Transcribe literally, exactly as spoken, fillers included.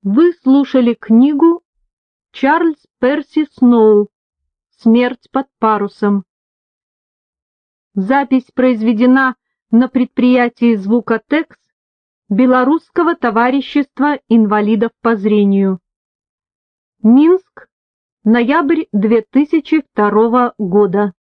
Вы слушали книгу Чарльз Перси Сноу «Смерть под парусом». Запись произведена на предприятии «Звукотекс» Белорусского товарищества инвалидов по зрению. Минск, ноябрь две тысячи второго года.